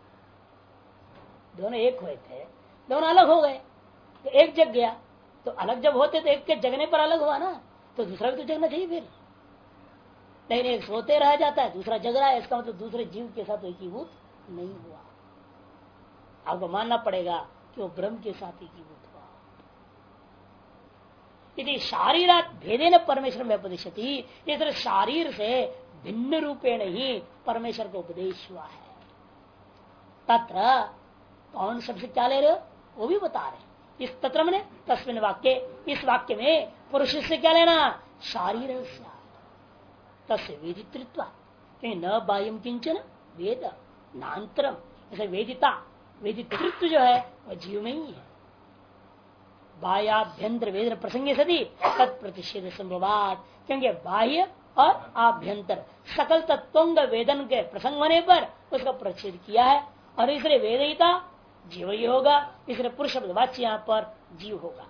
दोनों एक हुए थे, दोनों अलग हो गए तो एक जग गया, तो अलग जब होते तो एक के जगने पर अलग हुआ ना, तो दूसरा भी तो जगना चाहिए फिर। लेकिन एक सोते रह जाता है, दूसरा जग रहा है, इसका मतलब दूसरे जीव के साथ एकीभूत नहीं हुआ। आपको मानना पड़ेगा कि वो ब्रह्म के साथ एकीभूत हुआ। यदि शारीरात भेदेन परमेश्वर में उपदेशति, इस तरह शारीर से भिन्न रूपेण ही परमेश्वर का उपदेश हुआ है। तत्र कौन सबसे क्या ले रहे हो, वो भी बता रहे। इस तत्र में तस्मिन वाक्य, इस वाक्य में पुरुष से क्या लेना, शारीर से तस्य वेदित्व, न बाह्यम किंचन वेद नान्तरम, ऐसे वेदिता वेदितृत्व जो है वह जीव में ही है। बाह्याभ्यंतर वेदन प्रसंगे सदी तत्प्रतिषेध संभवात, क्योंकि बाह्य और आभ्यंतर सकल तत्वों वेदन के प्रसंग होने पर उसका प्रतिषेध किया है, और इसलिए वेदयिता जीव ही होगा, इसलिए पुरुष वाच्य यहाँ पर जीव होगा।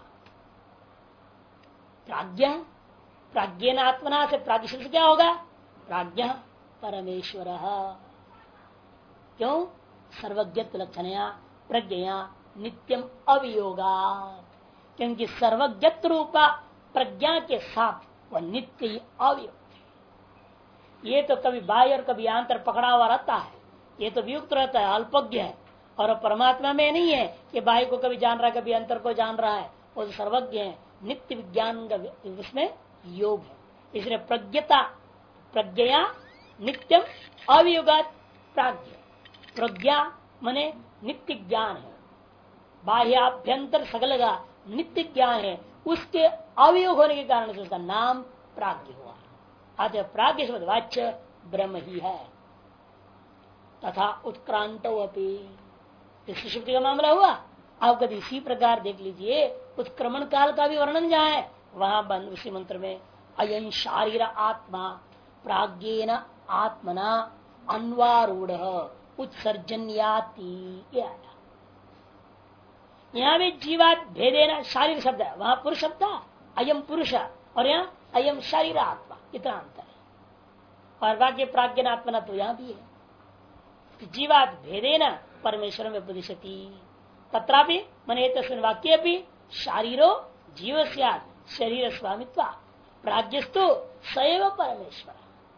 प्राज्ञ प्राज्ञेन आत्मना से प्राज्ञ शब्द क्या होगा? प्राज्ञ परमेश्वर। क्यों? सर्वज्ञत्व लक्षणया प्रज्ञया नित्यम अवियोगा, क्योंकि सर्वज्ञत्व रूपा प्रज्ञा के साथ वह नित्य ही अवयोग। ये तो कभी बाह्य और कभी आंतर पकड़ा हुआ रहता है, ये तो वियुक्त रहता है, अल्पज्ञ है। और परमात्मा में नहीं है कि बाह्य को कभी जान रहा है कभी अंतर को जान रहा है, वो तो सर्वज्ञ है, नित्य विज्ञान उसमें योग है। इसलिए प्रज्ञता प्रज्ञया नित्यम अवियोगात प्राज्ञ, प्रज्ञा माने नित्य ज्ञान है, बाह्याभ्यंतर सकल का नित्य ज्ञान है, उसके अवयोग होने के कारण से उसका नाम प्राज्ञ हुआ। अतः प्राज्ञ शब्द वाच्य ब्रह्म ही है। तथा उत्क्रांत सुषुप्ति का मामला हुआ। आप कभी इसी प्रकार देख लीजिए, उत्क्रमण काल का भी वर्णन जहाँ है वहां बंद उसी मंत्र में अयं शारीर आत्मा प्राज्ञेन आत्मना अन्वारूढ़ उत्सर्जन्याति। यहाँ भी जीवात भेदेना शारीर शब्द है, वहां पुरुष शब्द अयम पुरुष, और यहाँ अयम शारीर आत्मा, इतना अंतर है। और बाकी प्राज्ञ आत्मना तो यहाँ भी है। जीवात भेदेना परमेश्वर में उपदिशति, तत्रापि मने तस्मिन् वाक्ये भी शारीरो जीव शरीर स्वामित्व प्राज्ञस्तु सैव परमेश्वर।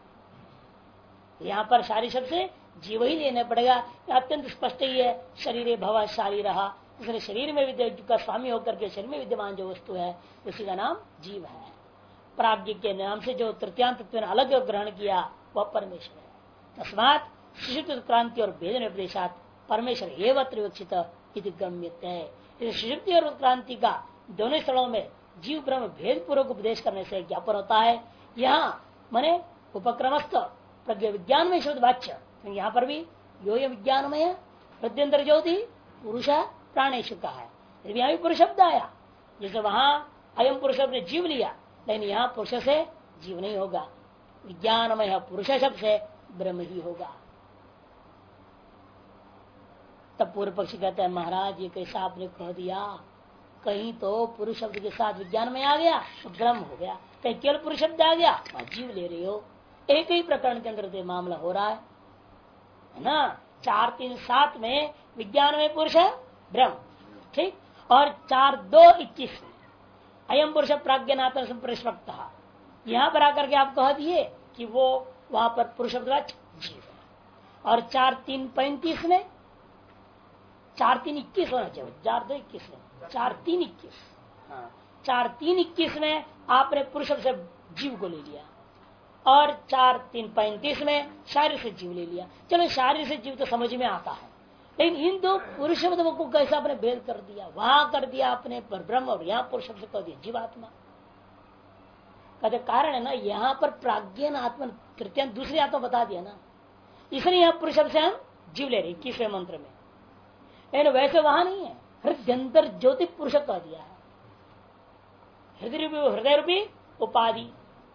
यहाँ पर शारीर शब्द से जीव ही लेना पड़ेगा, अत्यंत स्पष्ट ही है। शरीर भव शारीर, इसलिए शरीर में का स्वामी होकर के शरीर में विद्यमान जो वस्तु है उसी का नाम जीव है। प्राज्ञ के नाम से जो तृतीयांत अलग ग्रहण किया वह परमेश्वर है। तस्मात सुषुप्ति क्रांति और भेदन उपदेशात परमेश्वर एवं विवक्षित गम्यते है। सुषुप्ति और क्रांति का दोनों स्थलों में जीव ब्रह्म भेद पूर्वक उपदेश करने से ज्ञापन होता है। यहाँ मने उपक्रमस्थ प्रज्ञ विज्ञान में शब्द वाच्य, यहाँ पर भी यो विज्ञानमय प्रत्यंतर ज्योति पुरुष प्राणेशु का है, यहाँ भी पुरुष शब्द आया। जैसे वहां अयम पुरुष ने जीव लिया, लेकिन यहाँ पुरुष से जीव नहीं होगा, विज्ञानमय पुरुष शब्द से ब्रह्म ही होगा। तब पूर्व पक्षी कहते हैं महाराज ये कैसा आपने कह दिया, कहीं तो पुरुष शब्द के साथ विज्ञान में आ गया तो ब्रह्म हो गया, कहीं केवल पुरुष शब्द आ गया जीव ले रहे हो। एक ही प्रकरण के अंदर मामला हो रहा है ना। 4, 3, 7 में विज्ञान में पुरुष है ब्रह्म, ठीक, और 4, 2, 21 में अयम पुरुष प्राज्ञनाथ संप्रश्वक्त, यहाँ पर आकर के आप कह दिए कि वो वहां पर पुरुष शब्द जीव है। और 4, 3, 35 में 4, 3, 21 होना चाहिए, 4, 2, 21 में 4, 3, 21, 4, 3, 21 में आपने पुरुष शब्द से जीव को ले लिया, और 4, 3, 35 में शारीर से जीव ले लिया। चलो शारीर से जीव तो समझ में आता है, लेकिन इन दो पुरुष शब्द को कैसा आपने भेद कर दिया, वहां कर दिया आपने पर ब्रह्म और यहाँ पुरुष शब्द कर दिया जीवात्मा। कहते कारण है ना, यहाँ पर प्राज्ञान आत्मा तृतीय दूसरी आत्मा बता दिया ना, इसलिए यहाँ पुरुष शब्द से हम जीव ले रहे 21वें मंत्र में, लेकिन वैसे वहां नहीं है। हृदयंतर ज्योति पुरुष कह दिया है, हृदय रूपी उपाधि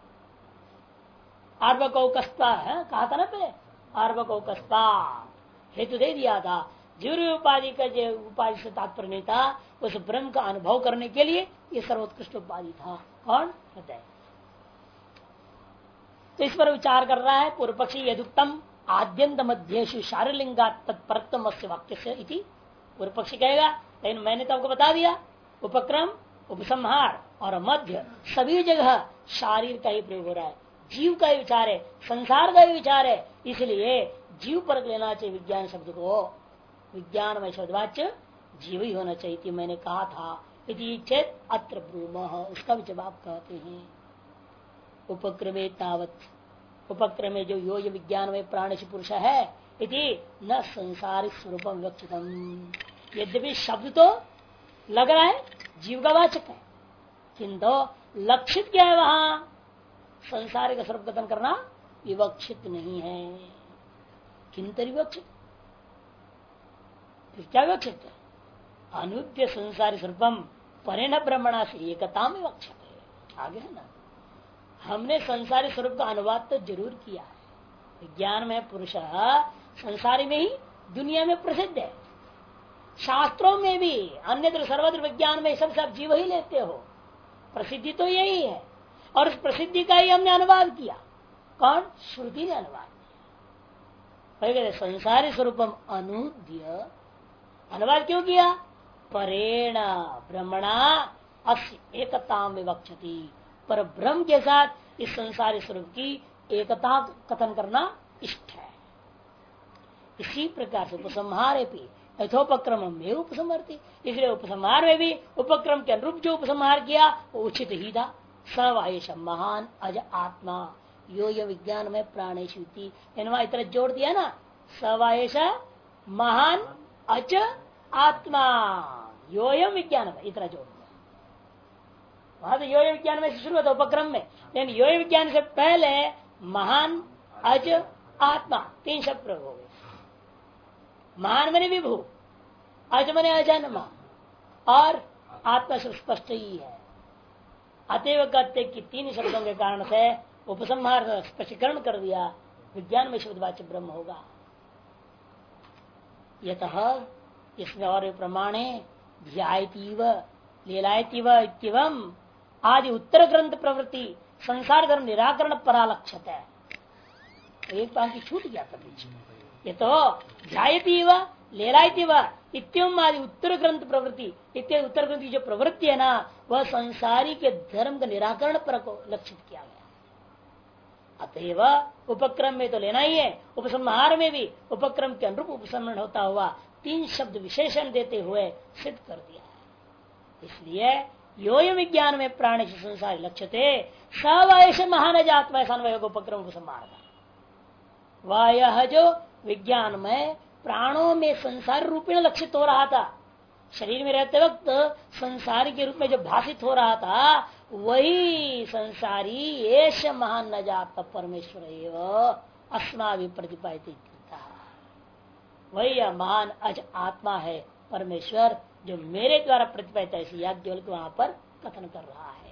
आर्वकौकस्ता है, कहा था ना पे आर्वकौकस्ता हेतु दे दिया था। जीव उपाधि का जो उपाधि से तात्पर्य नहीं था, उस ब्रह्म का अनुभव करने के लिए ये सर्वोत्कृष्ट उपाधि था। कौन? हृदय। तो इस पर विचार कर रहा है पूर्व पक्षी, यदुक्तम आद्यंत मध्येशु शारीलिंगा तत्परत्म वाक्य से इति पूर्व पक्षी कहेगा, लेकिन मैंने तो आपको बता दिया उपक्रम उपसंहार और मध्य सभी जगह शारीर का ही प्रयोग हो रहा है, जीव का ही विचार है, संसार का ही विचार है, इसलिए जीव पर लेना चाहिए विज्ञान शब्द को। विज्ञान में शब्दवाच्य जीव ही होना चाहिए थी, मैंने कहा था। यदि चेत अत्र ब्रूमः, उसका भी जवाब कहते हैं उपक्रमे तावत, उपक्रमे जो यो विज्ञान में प्राण से पुरुष है इति न संसारिक स्वरूपम विवक्षितम। यद्यपि शब्द तो लग रहा है जीव का वाचक है, किंतु लक्षित क्या है वहां, संसारिक स्वरूप कथन करना विवक्षित नहीं है। किंतु विवक्षित क्या विवक्षित है? अनुद्य संसारी स्वरूपम परेण ब्रह्मणा से एकता में वक्षते आगे है ना। हमने संसारी स्वरूप का अनुवाद तो जरूर किया है। विज्ञान में पुरुष संसारी में ही दुनिया में प्रसिद्ध है। शास्त्रों में भी अन्यत्र सर्वत्र विज्ञान में सबसे आप जीव ही लेते हो, प्रसिद्धि तो यही है। और उस प्रसिद्धि का ही हमने अनुवाद किया। कौन? श्रुति ने अनुवाद किया। संसारी स्वरूपम अनुद्य अनुवाद क्यों किया? परेण ब्रह्मणा अस्य एकता में वक्षति, पर ब्रह्म के साथ इस संसारी स्वरूप की एकता कथन करना इष्ट है। इसी प्रकार से उपसंहारे भी यथोपक्रम में उपसमर्थी, इसलिए उपसंहार में भी उपक्रम के अनुरूप जो उपसंहार किया वो उचित ही था। सवायश महान अज आत्मा यो यो विज्ञान में प्राणेश इतना जोड़ दिया ना, सवायश महान अज आत्मा योयम विज्ञान में, इतना जोड़ दिया। वहां तो योय विज्ञान में शुरू होता उपक्रम में, लेकिन योय विज्ञान से पहले महान अज आत्मा 3 शब्द प्रयोग हो गए। महान मने विभू, अज मने अजन्मा, और आत्मा से स्पष्ट ही है। अतएव कहते कि 3 शब्दों के कारण से उपसंहार स्पष्टीकरण कर दिया, विज्ञान में शब्दवाच्य ब्रह्म होगा। यतः इसमें और प्रमाणे ध्यायतीव लीलायतीव इत्यवम आदि उत्तर ग्रंथ प्रवृत्ति संसार धर्म निराकरण परालक्षत है। एक बात की छूट गया था बीच में। ये तो ध्यायतीव लीलायतीव इत्यवम आदि उत्तर ग्रंथ प्रवृत्ति, इत्यादि उत्तर ग्रंथ की जो प्रवृत्ति है ना, वह संसारी के धर्म का निराकरण पर को लक्षित किया गया। अतएव उपक्रम में तो लेना ही है, उपसंहार में भी उपक्रम के अनुरूप उपसंहरण होता हुआ 3 शब्द विशेषण देते हुए सिद्ध कर दिया है। इसलिए योय विज्ञान में प्राण से संसारी लक्ष्यते सवयश महान आत्मा ऐसा उपक्रम उपसंहार वह यह जो विज्ञान में प्राणों में संसार रूपेण लक्षित हो रहा था, शरीर में रहते वक्त संसारी के रूप में जो भाषित हो रहा था, वही संसारी एष महान न जाता परमेश्वर अस्माभि प्रतिपादित, वही महान अज आत्मा है परमेश्वर जो मेरे द्वारा प्रतिपादित ऐसी याज्ञवल्क्य को वहां पर कथन कर रहा है।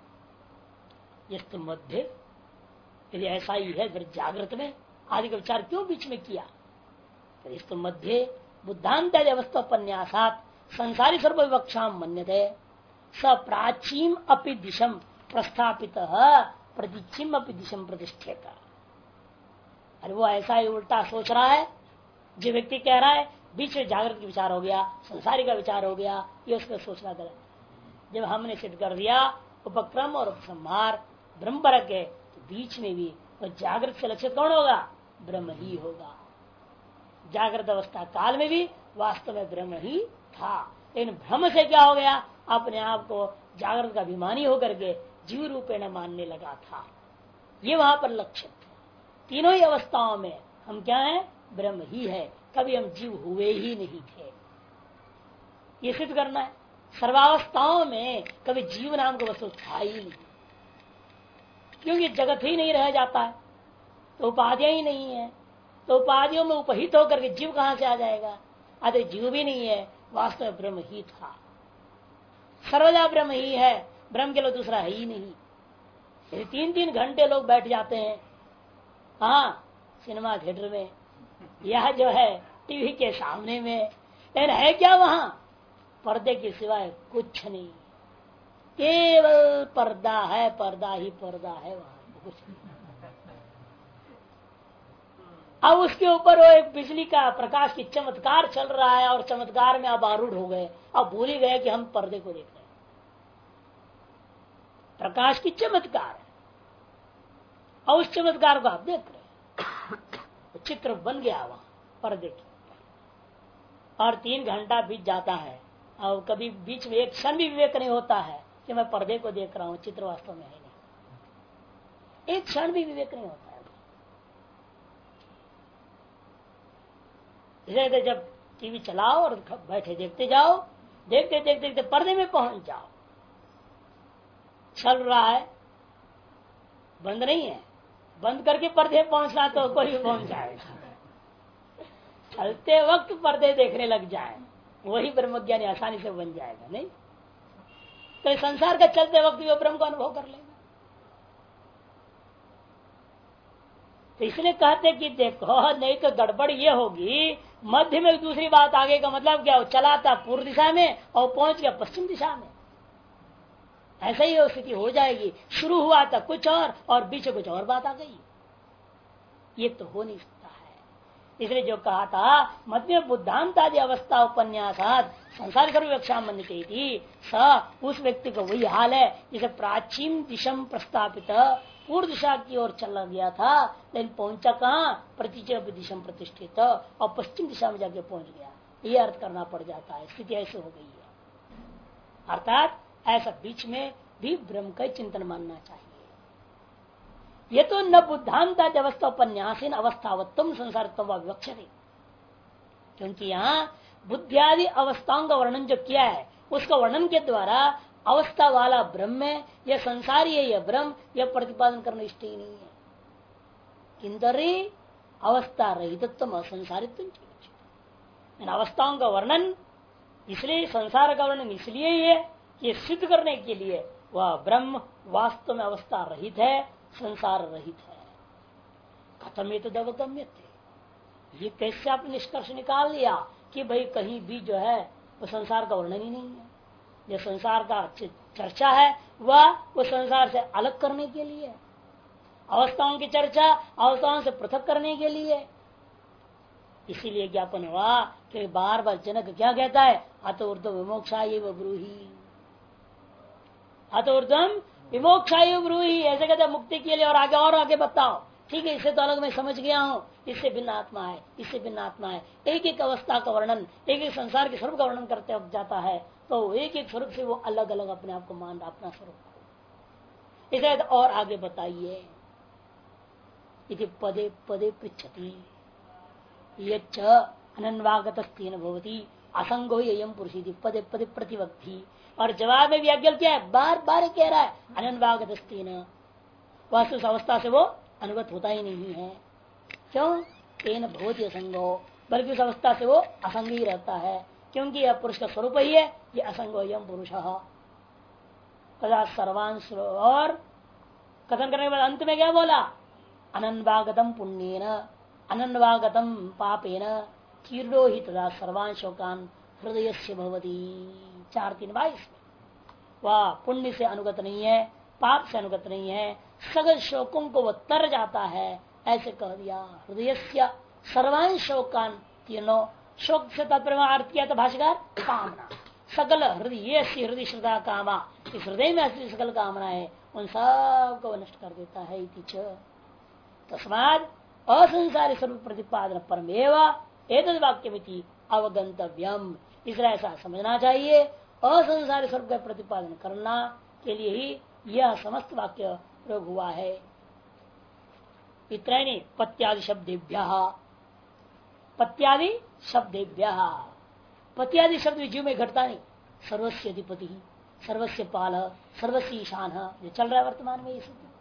इस मध्य यदि ऐसा ही है फिर जागृत में आदि का विचार क्यों बीच में किया? तो इस मध्य बुद्धांत अवस्थोपन्यासात संसारी सर्वविवक्षा मन्यते स प्राचीम अपि दिशम प्रस्थापित प्रतीचिम अपि दिशम प्रतिष्ठित। अरे वो ऐसा ही उल्टा सोच रहा है। जो व्यक्ति कह रहा है बीच में जागृत का विचार हो गया, संसारी का विचार हो गया, ये उसका सोचना गलत। जब हमने सिद्ध कर दिया उपक्रम और उपसंहार ब्रह्म पर के, तो बीच में भी वह जागृत से लक्षित कौन होगा? ब्रह्म ही होगा। जागृत अवस्था काल में भी वास्तव में ब्रह्म ही था, लेकिन भ्रम से क्या हो गया? अपने आप को जागृत का अभिमानी होकर के जीव रूपेण मानने लगा था। ये वहां पर लक्षित है। तीनों ही अवस्थाओं में हम क्या है? ब्रह्म ही है, कभी हम जीव हुए ही नहीं थे। ये सिद्ध करना है। सर्वावस्थाओं में कभी जीव नाम का वस्तु था ही नहीं, क्योंकि जगत ही नहीं रह जाता है, तो उपाधियां ही नहीं है, तो उपाधियों में उपहित होकर के जीव कहां से आ जाएगा? अरे जीव भी नहीं है, वास्तव में ब्रह्म ही था, सर्वदा ब्रह्म ही है, ब्रह्म के लिए दूसरा है ही नहीं। यदि 3-3 घंटे लोग बैठ जाते हैं हाँ सिनेमा थिएटर में, यह जो है टीवी के सामने में, लेकिन है क्या वहां? पर्दे के सिवाय कुछ नहीं, केवल पर्दा है, पर्दा ही पर्दा है, वहां कुछ नहीं। अब उसके ऊपर वो एक बिजली का प्रकाश की चमत्कार चल रहा है, और चमत्कार में आप आरूढ़ हो गए, अब भूल ही गए कि हम पर्दे को देख रहे हैं। प्रकाश की चमत्कार है और उस चमत्कार को आप देख रहे हैं। चित्र बन गया वहां पर्दे के ऊपर, और 3 घंटा बीत जाता है, और कभी बीच में एक क्षण भी विवेक नहीं होता है कि मैं पर्दे को देख रहा हूं, चित्र वास्तव में है नहीं। एक क्षण भी विवेक नहीं होता है। धीरे जब टीवी चलाओ और बैठे देखते जाओ, देखते देखते देखते पर्दे में पहुंच जाओ, चल रहा है, बंद नहीं है, बंद करके पर्दे पहुंचना तो कोई भी पहुंच जाएगा। चलते वक्त पर्दे देखने लग जाए वही ब्रह्मज्ञानी आसानी से बन जाएगा। नहीं तो संसार का चलते वक्त भी वो ब्रह्म को अनुभव कर लेगा। तो इसलिए कहते कि देखो नहीं तो गड़बड़ ये होगी, मध्य में दूसरी बात आगे का मतलब क्या, वो चला था पूर्व दिशा में और पहुंच गया पश्चिम दिशा में, ऐसा ही स्थिति हो जाएगी। शुरू हुआ था कुछ और बीच कुछ और बात आ गई, ये तो हो नहीं सकता है। इसलिए जो कहा था मध्य बुद्धांत आदि अवस्था उपन्यासात संसार सर्वक्षा मनते थी स, उस व्यक्ति को वही हाल है जिसे प्राचीन दिशम प्रस्तापित पूर्व दिशा की ओर चला गया था, लेकिन पहुंचा कहाँ, प्रतिचय दिशा प्रतिष्ठित और पश्चिम दिशा में जाके पहुंच गया। ये अर्थ करना पड़ जाता है, स्थिति ऐसे हो गई है। अर्थात ऐसा बीच में भी ब्रह्म का चिंतन मानना चाहिए। ये तो न बुद्धांत अवस्था उपन्यासीन अवस्थावत्तम संसारत्व विवक्षते, क्योंकि यहाँ बुद्धियादि अवस्थाओं का वर्णन जो किया है उसका वर्णन के द्वारा अवस्था वाला ब्रह्म है यह संसारी है, यह ब्रह्म, यह प्रतिपादन करना इष्ट ही नहीं है। किंतरी अवस्था रहितत्व असंसारित्व, अवस्थाओं का वर्णन इसलिए, संसार का वर्णन इसलिए ही है कि सिद्ध करने के लिए वह ब्रह्म वास्तव में अवस्था रहित है, संसार रहित है। कथम ये तो अवगम्य थे, ये कैसे आपने निष्कर्ष निकाल लिया कि भाई कहीं भी जो है वो संसार का वर्णन ही नहीं है। जो संसार का चर्चा है वह वो संसार से अलग करने के लिए, अवस्थाओं की चर्चा अवस्थाओं से पृथक करने के लिए। इसीलिए ज्ञापन हुआ कि बार बार जनक क्या कहता है, अत ऊर्ध्व विमोक्षाय ब्रूहि, अत ऊर्ध्वम विमोक्षाय ब्रूहि, ऐसे कहते मुक्ति के लिए और आगे बताओ। ठीक है, इससे तो अलग मैं समझ गया हूँ, इससे भिन्न आत्मा है, इससे भिन्न आत्मा है। एक एक अवस्था का वर्णन, एक एक संसार के स्वरूप का वर्णन करते वक्त जाता है, तो एक एक स्वरूप से वो अलग अलग अपने आप को मान रहा, अपना स्वरूप को। इसे और आगे बताइए, इति पदे पदे पृच्छति यच्च अनन्वागतस्तेन भवति असंगो ययम पुरुषी, पदे पदे प्रतिवक्ति। और जवाब में भी अज्ञल क्या है, बार बार कह रहा है अनन्वागतस्तेन, वास्तु अवस्था से वो अनुगत होता ही नहीं है। क्यों, तेन भवति असंगो, बल्कि उस अवस्था से वो असंग ही रहता है, क्योंकि यह पुरुष का स्वरूप ही है, ये असंगो यम पुरुष। तथा सर्वांश, और कथन करने के बाद अंत में क्या बोला, अनन्वागतम पुण्येन अनन्वागतम पापेन कीर्णो ही तथा सर्वांशोकान हृदय से भवती। 4:3-22 वह पुण्य से अनुगत नहीं है, पाप से अनुगत नहीं है, सगल शोकों को वह तर जाता है, ऐसे कह दिया। हृदय से सर्वांश शोकान, तीनों शोक से तात्पर्य अर्थ किया था भाष्यकार, कामना। सकल हृदय से हृदय श्रद्धा कामा, इस हृदय में असली सकल कामना है, उन सब को नष्ट कर देता है। तस्माद असंसारी स्वरूप प्रतिपादन परमेव एतद् वाक्यमिति अवगंतव्यम, इसलिए ऐसा समझना चाहिए, असंसारी स्वरूप का प्रतिपादन करना के लिए ही यह समस्त वाक्य प्रयोग हुआ है। इतने पत्यादि शब्देभ्य, पत्यादि शब्देभ्य, पत्यादि शब्द जीव में घटता नहीं, सर्वस्व अधिपति, सर्वस्व पाल, सर्वस्व ईशान, जो चल रहा है वर्तमान में,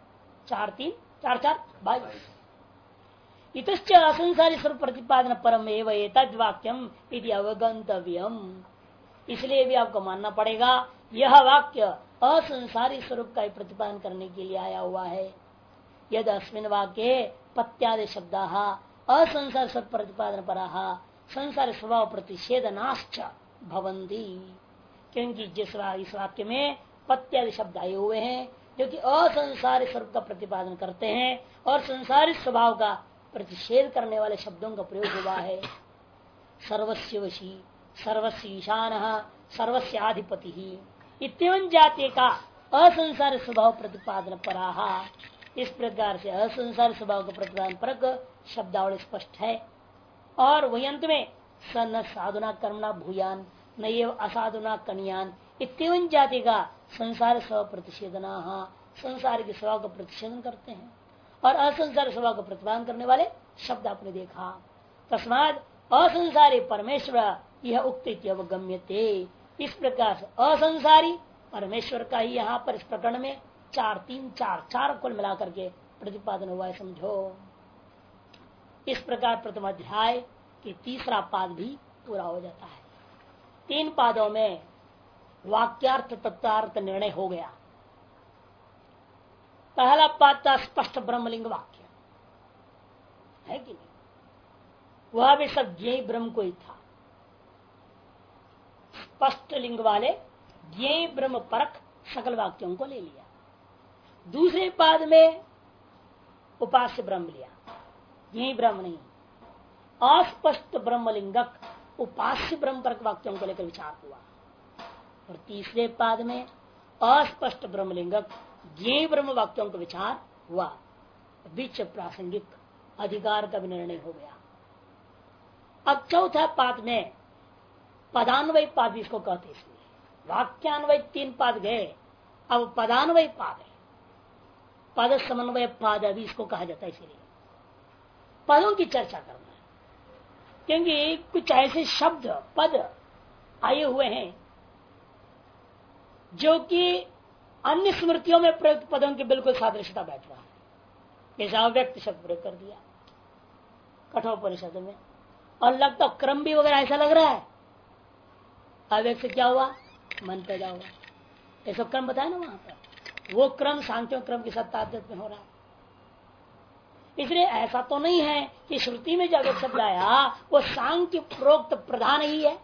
4:3-4:4-22। इतश्च असंसारी स्वरूप प्रतिपादन परम एव एतद् वाक्यम इति अवगंतव्यम, इसलिए भी आपको मानना पड़ेगा यह वाक्य असंसारी स्वरूप का प्रतिपादन करने के लिए आया हुआ है। यद अस्मिन् वाक्ये पत्यादि शब्द असंसार स्वरूप प्रतिपादन पराः संसार स्वभाव प्रतिषेधनाश्च भवन्ति, क्योंकि जिस इस वाक्य में पत्यादि शब्द आए हुए हैं जो कि असंसारी स्वरूप का प्रतिपादन करते हैं और संसारी स्वभाव का प्रतिषेध करने वाले शब्दों का प्रयोग हुआ है। सर्वस्य वशी, सर्वस्य ईशान, सर्वस्य आधिपति इत्यवन जाति का असंसार स्वभाव प्रतिपादन पराहा, इस प्रकार से असंसार स्वभाव का प्रतिपादन परक शब्दावली स्पष्ट है। और वही अंत में स न साधुना कर्मणा भूयान न ये असाधुना कन्यान इत्यवन जाति का संसार स्वभाव प्रतिषेधना, संसार के स्वभाव का प्रतिषेधन करते हैं और असंसार स्वभाव का प्रतिपादन करने वाले शब्द आपने देखा। तस्माद असंसारी परमेश्वर यह उक्त अवगम्यते, इस प्रकार से असंसारी परमेश्वर का ही यहाँ पर इस प्रकरण में 4:3-4:4 कुल मिलाकर के प्रतिपादन हुआ है, समझो। इस प्रकार प्रथम अध्याय कि तीसरा पाद भी पूरा हो जाता है। 3 पादों में वाक्यार्थ तत्वार्थ निर्णय हो गया। पहला पाद था स्पष्ट ब्रह्मलिंग वाक्य, है कि नहीं? वह भी सब ज्ञेय ब्रह्म को ही था। स्पष्ट लिंग वाले ज्ञेय ब्रह्म परक सकल वाक्यों को ले लिया। दूसरे पाद में उपास्य ब्रह्म लिया, ज्ञेय ब्रह्म नहीं, अस्पष्ट ब्रह्मलिंगक उपास्य ब्रह्म परक वाक्यों को लेकर विचार हुआ। और तीसरे पाद में अस्पष्ट ब्रह्मलिंगक ज्ञेय ब्रह्म वाक्यों का विचार हुआ। बीच प्रासंगिक अधिकार का भी निर्णय हो गया। अब चौथा पाद में पदान्वय पाद इसको कहते, इसलिए वाक्यान्वय 3 पाद गए, अब पदान्वय पाद है, पद समन्वय पाद अभी इसको कहा जाता है। इसीलिए पदों की चर्चा करना है, क्योंकि कुछ ऐसे शब्द पद आए हुए हैं जो कि अन्य स्मृतियों में प्रयुक्त पदों की बिल्कुल सादृश्यता बैठ रहा है। जैसे अव्यक्त शब्द प्रयोग कर दिया कठोपनिषद में, और लगता क्रम भी वगैरह ऐसा लग रहा है। अव्यक्त से क्या हुआ? मन पैदा हुआ, ऐसा क्रम बताया ना वहां पर। वो क्रम सांख्यों क्रम के साथ तादात्म्य में हो रहा है। इसलिए ऐसा तो नहीं है कि श्रुति में जो अव्यक्त शब्द आया वो सांख्य प्रोक्त प्रधान ही है।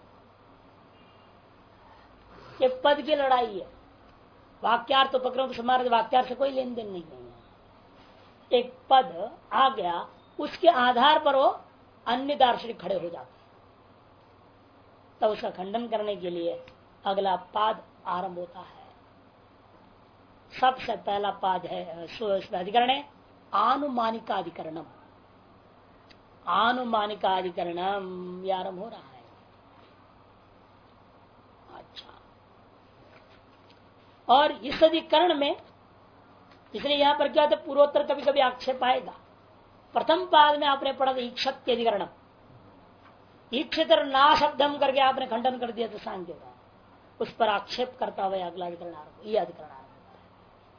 ये पद की लड़ाई है। वाक्यार्थ उपक्रम समार्थ वाक्यार्थ से कोई लेन देन नहीं है। एक पद आ गया, उसके आधार पर वो अन्य दार्शनिक खड़े हो जाते, तब उसका खंडन करने के लिए अगला पाद आरंभ होता है। सबसे पहला पाद है अधिकरण है आनुमानिकाधिकरणम। आनुमानिकाधिकरणम यह आरंभ हो रहा है। अच्छा, और इस अधिकरण में इसलिए यहां पर क्या होता है, पूर्वोत्तर कभी कभी आक्षेप आएगा। प्रथम पाद में आपने पढ़ा था ईक्षत्य अधिकरण, ईक्षितर ना शब्दम करके आपने खंडन कर दिया था सांख्य का, उस पर आक्षेप करता हुआ अगला अधिकरण आरंभ, यह अधिकरण आरंभ होता है।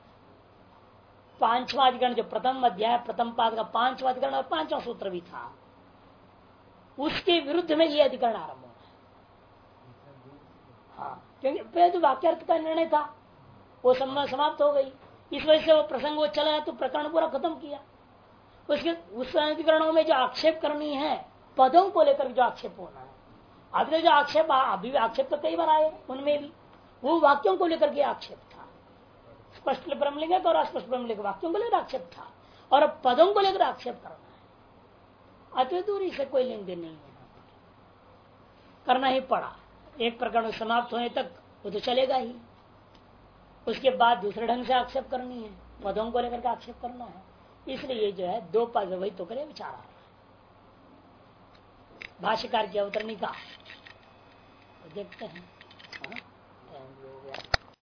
5वां अधिकरण जो प्रथम अध्याय प्रथम पाद का 5वां अधिकरण और 5वां सूत्र भी था, उसके विरुद्ध में यह अधिकरण आरंभ होना है। हाँ, क्योंकि पहले तो वाक्यार्थ का निर्णय था, वो समाप्त हो गई। इस वजह से वो प्रसंग वो चला तो प्रकरण पूरा खत्म किया। उसके उस अधिकरणों में जो आक्षेप करनी है, पदों को लेकर जो आक्षेप होना है, अभी जो आक्षेप अभी आक्षेप तो कई बार आए, उनमें भी वो वाक्यों को लेकर के आक्षेप था। स्पष्ट ब्रह्मलिंग और अस्पष्ट ब्रह्मलिंग वाक्यों को लेकर आक्षेप था, और अब पदों को लेकर आक्षेप करना है। अति दूरी से कोई लेन देन नहीं है, करना ही पड़ा। एक प्रकरण समाप्त होने तक वो तो चलेगा ही, उसके बाद दूसरे ढंग से आक्षेप करनी है, पदों को लेकर के आक्षेप करना है। इसलिए जो है 2 पद वही तो करे विचार आ रहा है। भाष्यकार की अवतरणिका देखते हैं।